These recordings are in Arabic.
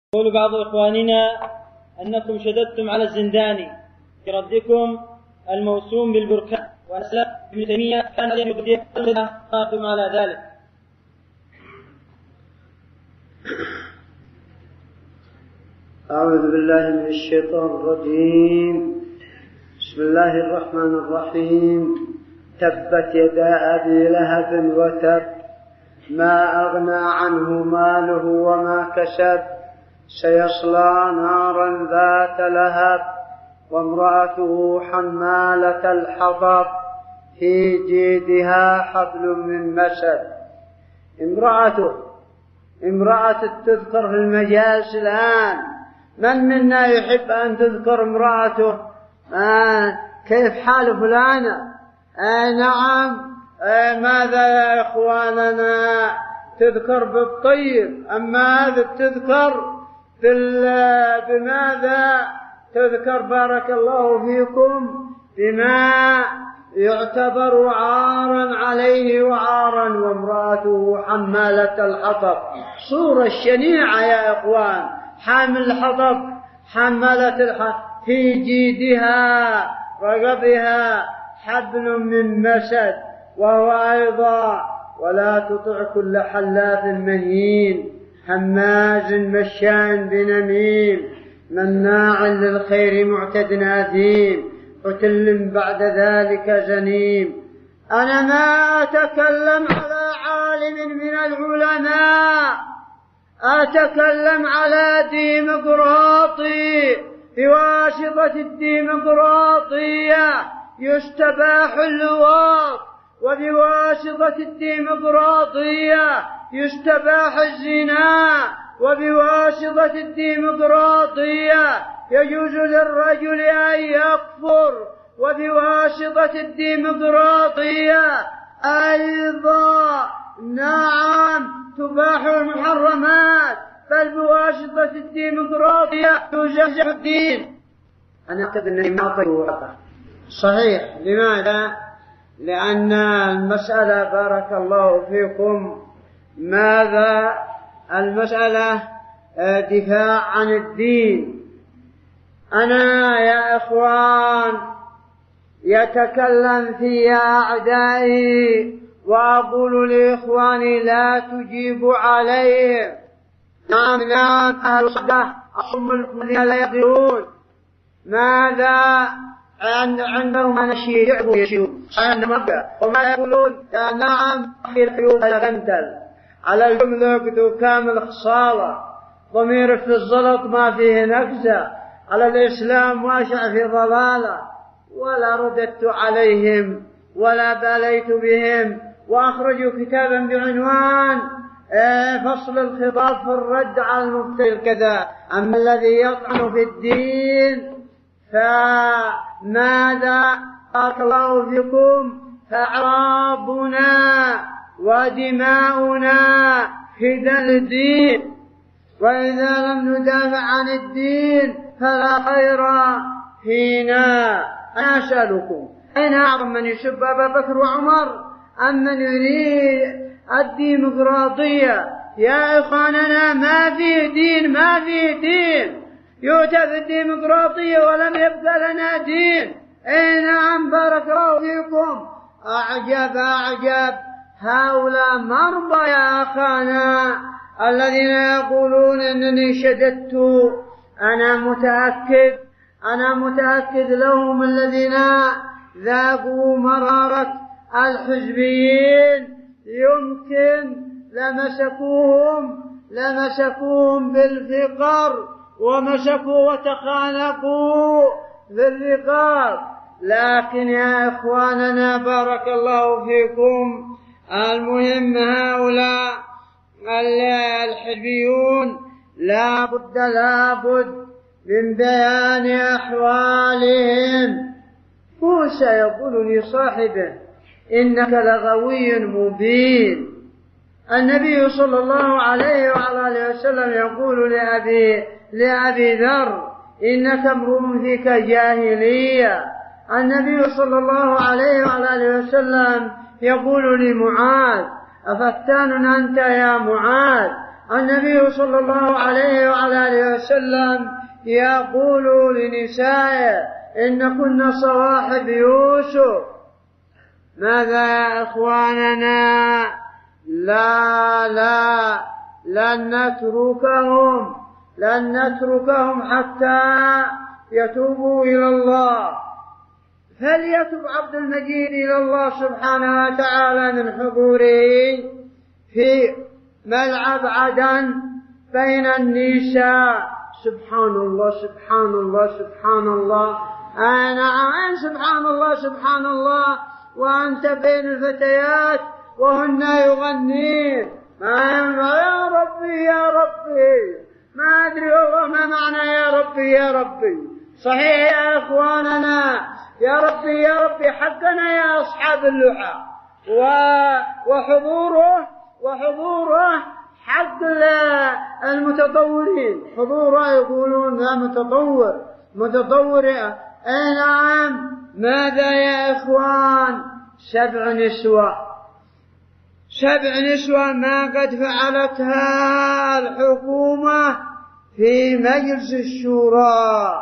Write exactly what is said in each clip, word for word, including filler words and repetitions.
يقول بعض إخواننا أنكم شددتم على الزنداني في ردكم الموسوم بالبركان، وأسلم ابن تيمية كان يقدم على ذلك. أعوذ بالله من الشيطان الرجيم. بسم الله الرحمن الرحيم. تبت يدا أبي لهب وتب، ما أغنى عنه ماله وما كسب، سيصلى نارا ذات لهب، وامرأته حمالة الحطب، في جيدها حبل من مسد. امرأته امرأة تذكر في المجالس الآن. من منا يحب أن تذكر امرأته؟ آه كيف حال فلانة؟ آه نعم. آه ماذا يا إخواننا؟ تذكر بالطيب، أما هذا تذكر بماذا؟ تذكر بارك الله فيكم بما يعتبر عارا عليه وعارا. وامرأته حمالة الحطب، صورة الشنيعة يا إخوان. حامل الحطب، حمالة الحطب، في جيدها رقبها حبل من مسد. وهو أيضا ولا تطع كل حلاف مهين، هماز مشاء بنميم، مناع للخير معتد أثيم، عتل بعد ذلك زنيم. أنا ما أتكلم على عالم من العلماء، أتكلم على ديمقراطي بواسطة الديمقراطية يستباح اللواط، وبواسطة الديمقراطية يستباح الزنا، وبواسطة الديمقراطية يجوز للرجل أن يكفر، وبواسطة الديمقراطية أيضا نعم تباح المحرمات، بل بواسطة الديمقراطية تزحزح الدين. أنا أعتقد أنني ما أطيق صحيح. لماذا؟ لأن المسألة بارك الله فيكم ماذا؟ المسألة دفاع عن الدين. أنا يا إخوان يتكلم في أعدائي وأقول لإخواني لا تجيبوا عليه. نعم نعم أهل الصدق أصم الذين لا يقدرون. ماذا عندهم أن يشيعوا يشيعون وما يقولون يا نعم أخي الحيوط الغندل على الجملة كامل خصالة، ضمير في الزلط ما فيه نفسه، على الإسلام واشع في ضلالة. ولا رددت عليهم ولا باليت بهم، وأخرجوا كتابا بعنوان فصل الخطاب في الرد على المبتدع كذا. أما الذي يطعن في الدين فماذا؟ بارك الله فيكم، فأعرابنا ودماؤنا فداء الدين، وإذا لم ندافع عن الدين فلا خير فينا. أنا أسألكم أين أعظم من يسب أبا بكر وعمر أم من يريد الديمقراطية؟ يا إخواننا ما في دين، ما في دين. يؤتى في الديمقراطية ولم يبقى لنا دين. أي نعم بارك الله فيكم. أعجب أعجب هؤلاء مرضى يا أخانا الذين يقولون أنني شددت. أنا متأكد أنا متأكد لهم الذين ذاقوا مرارة الحزبيين يمكن لمسكوهم لمسكوهم بالفقر ومسكوا وتخانقوا بالرقاب. لكن يا إخواننا بارك الله فيكم المهم هؤلاء الحزبيون لا بد لا بد من بيان أحوالهم. موسى يقول لصاحبه إنك لغوي مبين. النبي صلى الله عليه وعلى آله وسلم يقول لأبي لأبي ذر إنك امرؤ فيك جاهلية. النبي صلى الله عليه وعلى آله وسلم يقول لمعاذ أفتان أنت يا معاذ؟ النبي صلى الله عليه وعلى آله وسلم يقول لنسائه إن كن صواحب يوسف. ماذا يا إخواننا؟ لا لا لن نتركهم لن نتركهم حتى يتوبوا إلى الله. فليتب عبد المجيد إلى الله سبحانه وتعالى من حضوره في ملعب عدن بين النساء. سبحان الله سبحان الله سبحان الله. أنا عين سبحان الله سبحان الله. وأنت بين الفتيات وهن يغنين ما يا ربي يا ربي. ما أدري والله ما معنى يا ربي يا ربي. صحيح يا إخواننا، يا ربي يا ربي حقنا يا أصحاب اللحى، وحضوره وحضوره حق المتطورين. حضوره يقولون متطور متطور. أي نعم. ماذا يا إخوان؟ سبع نسوة سبع نسوة ما قد فعلتها الحكومة في مجلس الشورى.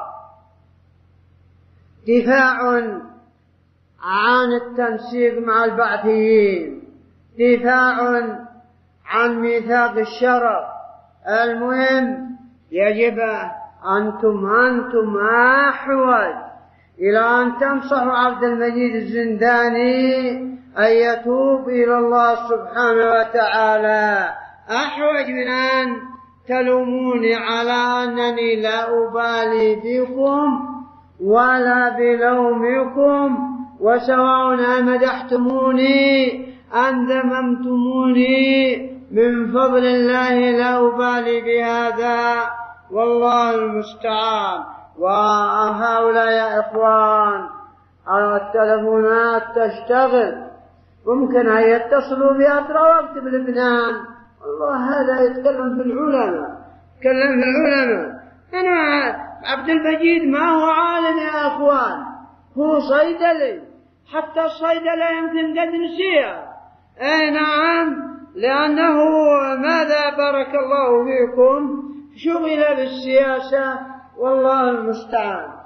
دفاع عن التنسيق مع البعثيين، دفاع عن ميثاق الشرف. المهم يجب أنتم أنتم أحوج إلى أن تنصحوا عبد المجيد الزنداني أن يتوب إلى الله سبحانه وتعالى، أحوج من أن تلوموني على أنني لا أبالي بكم ولا بلومكم، وسواء مدحتموني أم ذممتموني من فضل الله لا أبالي بهذا، والله المستعان. وهؤلاء يا إخوان التلفونات تشتغل، ممكن أن يتصلوا بأسرى وقت بلبنان. والله هذا يتكلم في العلماء، يتكلم في العلماء. أنا عبد المجيد ما هو عالم يا إخوان، هو صيدلي، حتى الصيدلة يمكن قد نسيها. أي نعم، لأنه ماذا بارك الله فيكم شغل بالسياسة، والله المستعان.